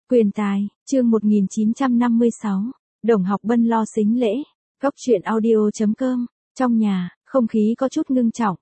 Quyền tài, chương 1956, Đồng Học Bân lo sính lễ, Góc truyện audio.com, trong nhà, không khí có chút ngưng trọng,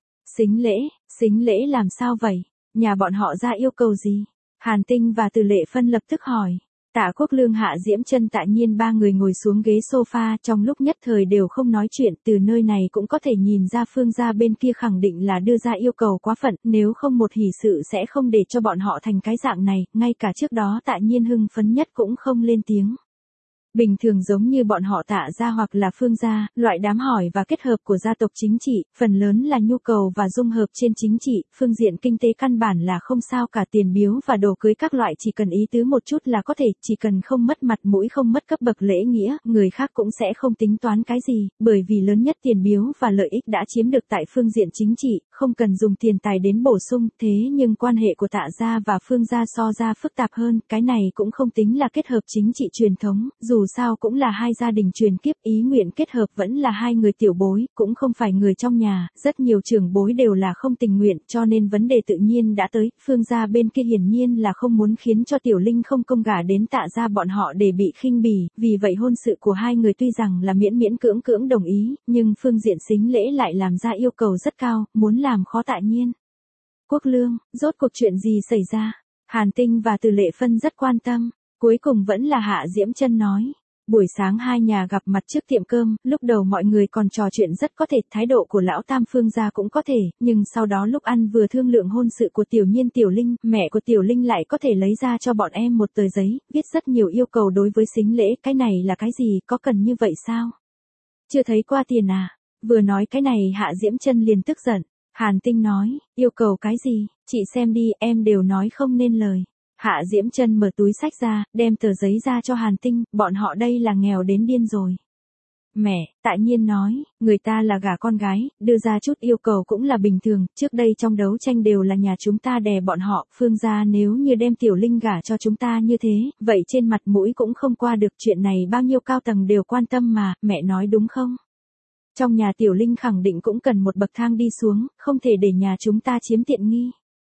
sính lễ làm sao vậy, nhà bọn họ ra yêu cầu gì? Hàn Tinh và Từ Lệ Phân lập tức hỏi. Tạ Quốc Lương, Hạ Diễm Chân, Tạ Nhiên ba người ngồi xuống ghế sofa, trong lúc nhất thời đều không nói chuyện. Từ nơi này cũng có thể nhìn ra Phương gia bên kia khẳng định là đưa ra yêu cầu quá phận, nếu không một hỷ sự sẽ không để cho bọn họ thành cái dạng này, ngay cả trước đó Tạ Nhiên hưng phấn nhất cũng không lên tiếng. Bình thường giống như bọn họ Tạ gia hoặc là Phương gia, loại đám hỏi và kết hợp của gia tộc chính trị, phần lớn là nhu cầu và dung hợp trên chính trị, phương diện kinh tế căn bản là không sao cả, tiền biếu và đồ cưới các loại chỉ cần ý tứ một chút là có thể, chỉ cần không mất mặt mũi, không mất cấp bậc lễ nghĩa, người khác cũng sẽ không tính toán cái gì, bởi vì lớn nhất tiền biếu và lợi ích đã chiếm được tại phương diện chính trị, không cần dùng tiền tài đến bổ sung, thế nhưng quan hệ của Tạ gia và Phương gia so ra phức tạp hơn, cái này cũng không tính là kết hợp chính trị truyền thống, dù sao cũng là hai gia đình truyền kiếp, ý nguyện kết hợp vẫn là hai người tiểu bối, cũng không phải người trong nhà, rất nhiều trưởng bối đều là không tình nguyện, cho nên vấn đề tự nhiên đã tới, Phương gia bên kia hiển nhiên là không muốn khiến cho Tiểu Linh không công gả đến Tạ gia bọn họ để bị khinh bỉ, vì vậy hôn sự của hai người tuy rằng là miễn miễn cưỡng cưỡng đồng ý, nhưng phương diện sính lễ lại làm ra yêu cầu rất cao, muốn làm khó Tạ Nhiên. Quốc Lương, rốt cuộc chuyện gì xảy ra? Hàn Tinh và Từ Lệ Phân rất quan tâm, cuối cùng vẫn là Hạ Diễm Chân nói. Buổi sáng hai nhà gặp mặt trước tiệm cơm, lúc đầu mọi người còn trò chuyện rất có thể, thái độ của lão tam Phương gia cũng có thể, nhưng sau đó lúc ăn vừa thương lượng hôn sự của Tiểu Nhiên Tiểu Linh, mẹ của Tiểu Linh lại có thể lấy ra cho bọn em một tờ giấy, viết rất nhiều yêu cầu đối với sính lễ, cái này là cái gì, có cần như vậy sao? Chưa thấy qua tiền à? Vừa nói cái này Hạ Diễm Chân liền tức giận. Hàn Tinh nói, yêu cầu cái gì, chị xem đi, em đều nói không nên lời. Hạ Diễm Chân mở túi xách ra, đem tờ giấy ra cho Hàn Tinh, bọn họ đây là nghèo đến điên rồi. Mẹ, Tạ Nhiên nói, người ta là gả con gái, đưa ra chút yêu cầu cũng là bình thường, trước đây trong đấu tranh đều là nhà chúng ta đè bọn họ, Phương gia nếu như đem Tiểu Linh gả cho chúng ta như thế, vậy trên mặt mũi cũng không qua được, chuyện này bao nhiêu cao tầng đều quan tâm mà, mẹ nói đúng không? Trong nhà Tiểu Linh khẳng định cũng cần một bậc thang đi xuống, không thể để nhà chúng ta chiếm tiện nghi.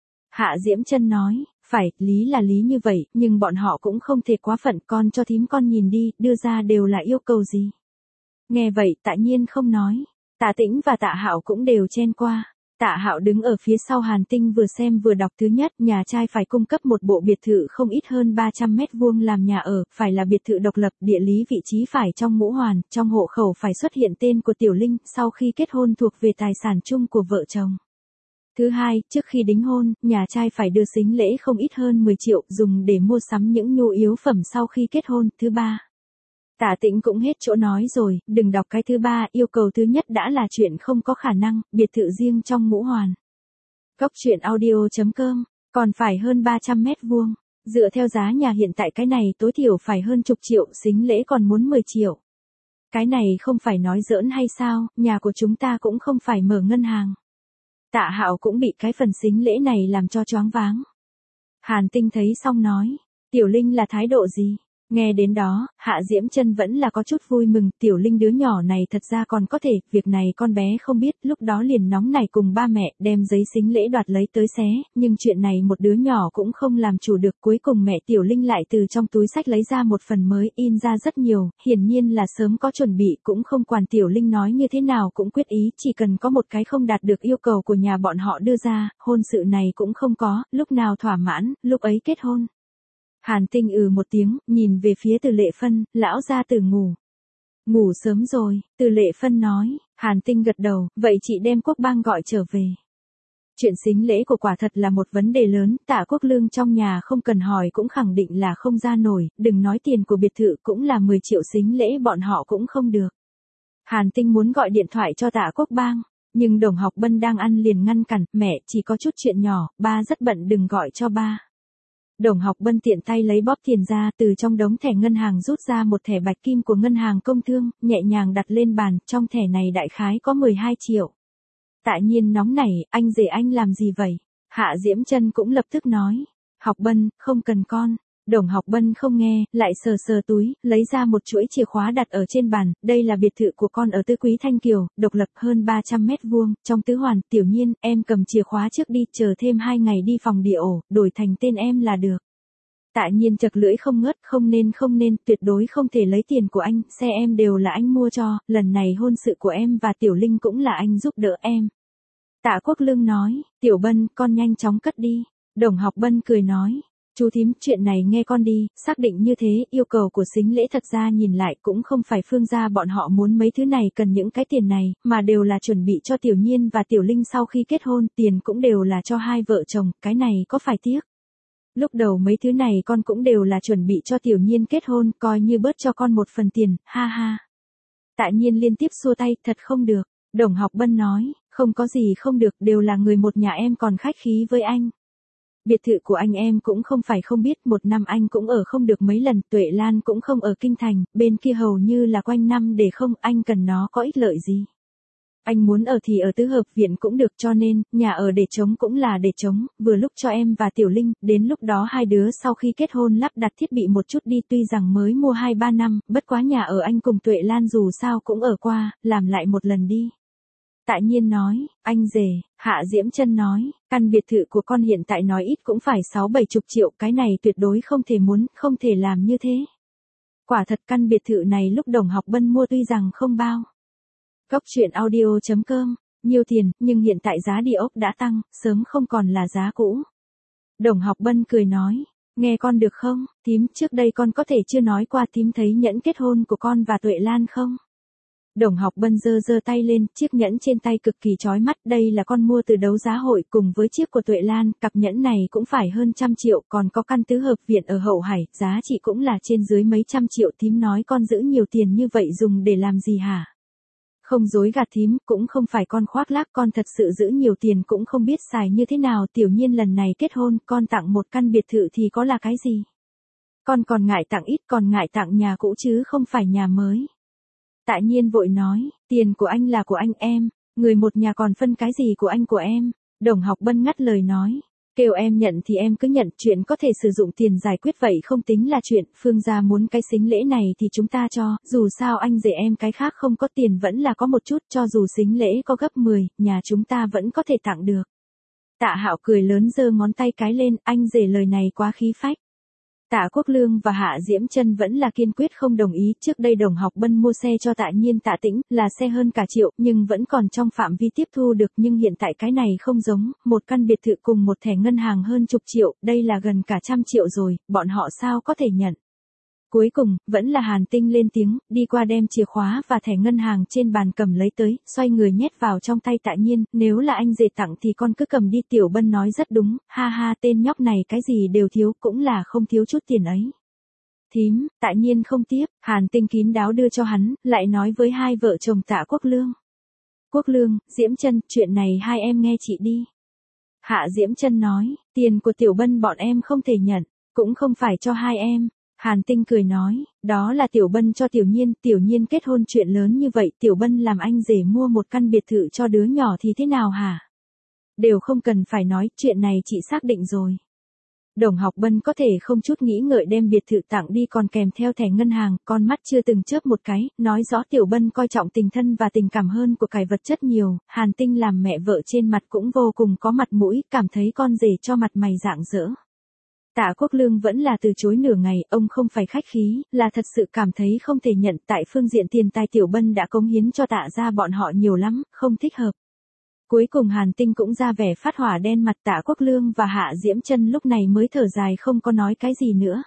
Hạ Diễm Chân nói, phải, lý là lý như vậy, nhưng bọn họ cũng không thể quá phận, con cho thím con nhìn đi, đưa ra đều là yêu cầu gì. Nghe vậy Tạ Nhiên không nói, Tạ Tĩnh và Tạ Hạo cũng đều chen qua. Tạ Hạo đứng ở phía sau Hàn Tinh vừa xem vừa đọc. Thứ nhất, nhà trai phải cung cấp một bộ biệt thự không ít hơn 300 mét vuông làm nhà ở, phải là biệt thự độc lập, địa lý vị trí phải trong Ngũ Hoàn, trong hộ khẩu phải xuất hiện tên của Tiểu Linh, sau khi kết hôn thuộc về tài sản chung của vợ chồng. Thứ hai, trước khi đính hôn, nhà trai phải đưa sính lễ không ít hơn 10 triệu, dùng để mua sắm những nhu yếu phẩm sau khi kết hôn. Thứ ba, Tạ Tĩnh cũng hết chỗ nói rồi, đừng đọc cái thứ ba, yêu cầu thứ nhất đã là chuyện không có khả năng, biệt thự riêng trong Ngũ Hoàn. Góc truyện audio.com, còn phải hơn 300 mét vuông. Dựa theo giá nhà hiện tại cái này tối thiểu phải hơn chục triệu, sính lễ còn muốn 10 triệu. Cái này không phải nói giỡn hay sao, nhà của chúng ta cũng không phải mở ngân hàng. Tạ Hạo cũng bị cái phần sính lễ này làm cho choáng váng. Hàn Tinh thấy xong nói, Tiểu Linh là thái độ gì? Nghe đến đó, Hạ Diễm Chân vẫn là có chút vui mừng, Tiểu Linh đứa nhỏ này thật ra còn có thể, việc này con bé không biết, lúc đó liền nóng nảy cùng ba mẹ, đem giấy sính lễ đoạt lấy tới xé, nhưng chuyện này một đứa nhỏ cũng không làm chủ được, cuối cùng mẹ Tiểu Linh lại từ trong túi xách lấy ra một phần mới, in ra rất nhiều, hiển nhiên là sớm có chuẩn bị, cũng không quản Tiểu Linh nói như thế nào cũng quyết ý, chỉ cần có một cái không đạt được yêu cầu của nhà bọn họ đưa ra, hôn sự này cũng không có, lúc nào thỏa mãn, lúc ấy kết hôn. Hàn Tinh một tiếng, nhìn về phía Từ Lệ Phân, lão gia tử ngủ. Ngủ sớm rồi, Từ Lệ Phân nói, Hàn Tinh gật đầu, vậy chị đem Quốc Bang gọi trở về. Chuyện sính lễ của quả thật là một vấn đề lớn, Tạ Quốc Lương trong nhà không cần hỏi cũng khẳng định là không ra nổi, đừng nói tiền của biệt thự cũng là 10 triệu sính lễ bọn họ cũng không được. Hàn Tinh muốn gọi điện thoại cho Tạ Quốc Bang, nhưng Đồng Học Bân đang ăn liền ngăn cản, mẹ, chỉ có chút chuyện nhỏ, ba rất bận đừng gọi cho ba. Đồng Học Bân tiện tay lấy bóp tiền ra, từ trong đống thẻ ngân hàng rút ra một thẻ bạch kim của ngân hàng công thương, nhẹ nhàng đặt lên bàn, trong thẻ này đại khái có 12 triệu. Tạ Nhiên nóng nảy, anh rể anh làm gì vậy? Hạ Diễm Chân cũng lập tức nói, Học Bân, không cần con. Đồng Học Bân không nghe, lại sờ sờ túi, lấy ra một chuỗi chìa khóa đặt ở trên bàn, đây là biệt thự của con ở Tứ Quý Thanh Kiều, độc lập hơn 300 mét vuông, trong Tứ Hoàn, Tiểu Nhiên, em cầm chìa khóa trước đi, chờ thêm 2 ngày đi phòng địa ổ, đổi thành tên em là được. Tạ Nhiên chật lưỡi không ngớt, không nên, tuyệt đối không thể lấy tiền của anh, xe em đều là anh mua cho, lần này hôn sự của em và Tiểu Linh cũng là anh giúp đỡ em. Tạ Quốc Lương nói, Tiểu Bân, con nhanh chóng cất đi. Đồng Học Bân cười nói, chú thím, chuyện này nghe con đi, xác định như thế, yêu cầu của sính lễ thật ra nhìn lại cũng không phải Phương gia bọn họ muốn mấy thứ này cần những cái tiền này, mà đều là chuẩn bị cho Tiểu Nhiên và Tiểu Linh sau khi kết hôn, tiền cũng đều là cho hai vợ chồng, cái này có phải tiếc. Lúc đầu mấy thứ này con cũng đều là chuẩn bị cho Tiểu Nhiên kết hôn, coi như bớt cho con một phần tiền, ha ha. Tạ Nhiên liên tiếp xua tay, thật không được. Đồng Học Bân nói, không có gì không được, đều là người một nhà, em còn khách khí với anh. Biệt thự của anh em cũng không phải không biết, một năm anh cũng ở không được mấy lần, Tuệ Lan cũng không ở kinh thành, bên kia hầu như là quanh năm để không, anh cần nó có ích lợi gì. Anh muốn ở thì ở tứ hợp viện cũng được, cho nên, nhà ở để trống cũng là để trống, vừa lúc cho em và Tiểu Linh, đến lúc đó hai đứa sau khi kết hôn lắp đặt thiết bị một chút đi, tuy rằng mới mua 2-3 năm, bất quá nhà ở anh cùng Tuệ Lan dù sao cũng ở qua, làm lại một lần đi. Tạ Nhiên nói, anh rể. Hạ Diễm Chân nói, căn biệt thự của con hiện tại nói ít cũng phải 60-70 triệu, cái này tuyệt đối không thể muốn, không thể làm như thế. Quả thật căn biệt thự này lúc Đồng Học Bân mua tuy rằng không bao. Góc truyện audio.com, nhiều tiền, nhưng hiện tại giá địa ốc đã tăng, sớm không còn là giá cũ. Đồng Học Bân cười nói, nghe con được không, thím, trước đây con có thể chưa nói qua thím thấy nhẫn kết hôn của con và Tuệ Lan không? Đồng Học Bân giơ tay lên, chiếc nhẫn trên tay cực kỳ chói mắt, đây là con mua từ đấu giá hội cùng với chiếc của Tuệ Lan, cặp nhẫn này cũng phải hơn 100 triệu, còn có căn tứ hợp viện ở Hậu Hải, giá trị cũng là trên dưới mấy trăm triệu, thím nói con giữ nhiều tiền như vậy dùng để làm gì hả? Không dối gạt thím, cũng không phải con khoác lác, con thật sự giữ nhiều tiền cũng không biết xài như thế nào, Tiểu Nhiên lần này kết hôn, con tặng một căn biệt thự thì có là cái gì? Con còn ngại tặng ít, còn ngại tặng nhà cũ chứ không phải nhà mới. Tạ Nhiên vội nói, tiền của anh là của anh em, người một nhà còn phân cái gì của anh của em. Đồng Học Bân ngắt lời nói, kêu em nhận thì em cứ nhận, chuyện có thể sử dụng tiền giải quyết vậy không tính là chuyện, Phương gia muốn cái sính lễ này thì chúng ta cho, dù sao anh rể em cái khác không có tiền vẫn là có một chút, cho dù sính lễ có gấp 10, nhà chúng ta vẫn có thể tặng được. Tạ Hạo cười lớn giơ ngón tay cái lên, anh rể lời này quá khí phách. Tạ Quốc Lương và Hạ Diễm Chân vẫn là kiên quyết không đồng ý, trước đây Đồng Học Bân mua xe cho Tạ Nhiên Tạ Tĩnh, là xe hơn cả triệu, nhưng vẫn còn trong phạm vi tiếp thu được, nhưng hiện tại cái này không giống, một căn biệt thự cùng một thẻ ngân hàng hơn chục triệu, đây là gần cả 100 triệu rồi, bọn họ sao có thể nhận. Cuối cùng, vẫn là Hàn Tinh lên tiếng, đi qua đem chìa khóa và thẻ ngân hàng trên bàn cầm lấy tới, xoay người nhét vào trong tay Tạ Nhiên, nếu là anh rể tặng thì con cứ cầm đi, Tiểu Bân nói rất đúng, ha ha, tên nhóc này cái gì đều thiếu, cũng là không thiếu chút tiền ấy. Thím, Tạ Nhiên không tiếp, Hàn Tinh kín đáo đưa cho hắn, lại nói với hai vợ chồng Tạ Quốc Lương. Quốc Lương, Diễm Chân, chuyện này hai em nghe chị đi. Hạ Diễm Chân nói, tiền của Tiểu Bân bọn em không thể nhận, cũng không phải cho hai em. Hàn Tinh cười nói, đó là Tiểu Bân cho Tiểu Nhiên kết hôn chuyện lớn như vậy, Tiểu Bân làm anh rể mua một căn biệt thự cho đứa nhỏ thì thế nào hả? Đều không cần phải nói, chuyện này chị xác định rồi. Đồng Học Bân có thể không chút nghĩ ngợi đem biệt thự tặng đi còn kèm theo thẻ ngân hàng, con mắt chưa từng chớp một cái, nói rõ Tiểu Bân coi trọng tình thân và tình cảm hơn của cải vật chất nhiều, Hàn Tinh làm mẹ vợ trên mặt cũng vô cùng có mặt mũi, cảm thấy con rể cho mặt mày rạng rỡ. Tạ Quốc Lương vẫn là từ chối nửa ngày, ông không phải khách khí, là thật sự cảm thấy không thể nhận, tại phương diện tiền tài Tiểu Bân đã cống hiến cho Tạ gia bọn họ nhiều lắm, không thích hợp. Cuối cùng Hàn Tinh cũng ra vẻ phát hỏa đen mặt, Tạ Quốc Lương và Hạ Diễm Chân lúc này mới thở dài không có nói cái gì nữa.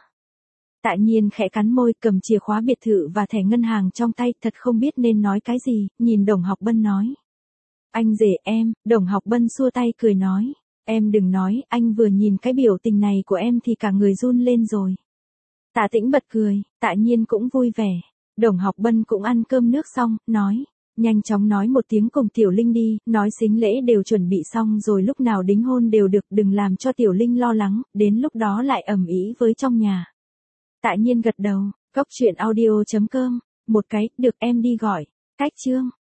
Tạ Nhiên khẽ cắn môi, cầm chìa khóa biệt thự và thẻ ngân hàng trong tay, thật không biết nên nói cái gì, nhìn Đồng Học Bân nói. Anh rể em, Đồng Học Bân xua tay cười nói. Em đừng nói, anh vừa nhìn cái biểu tình này của em thì cả người run lên rồi. Tạ Tĩnh bật cười, Tạ Nhiên cũng vui vẻ. Đồng Học Bân cũng ăn cơm nước xong, nói. Nhanh chóng nói một tiếng cùng Tiểu Linh đi, nói sính lễ đều chuẩn bị xong rồi lúc nào đính hôn đều được, đừng làm cho Tiểu Linh lo lắng, đến lúc đó lại ầm ĩ với trong nhà. Tạ Nhiên gật đầu, góc truyện audio.com, một cái, được em đi gọi, cách chương.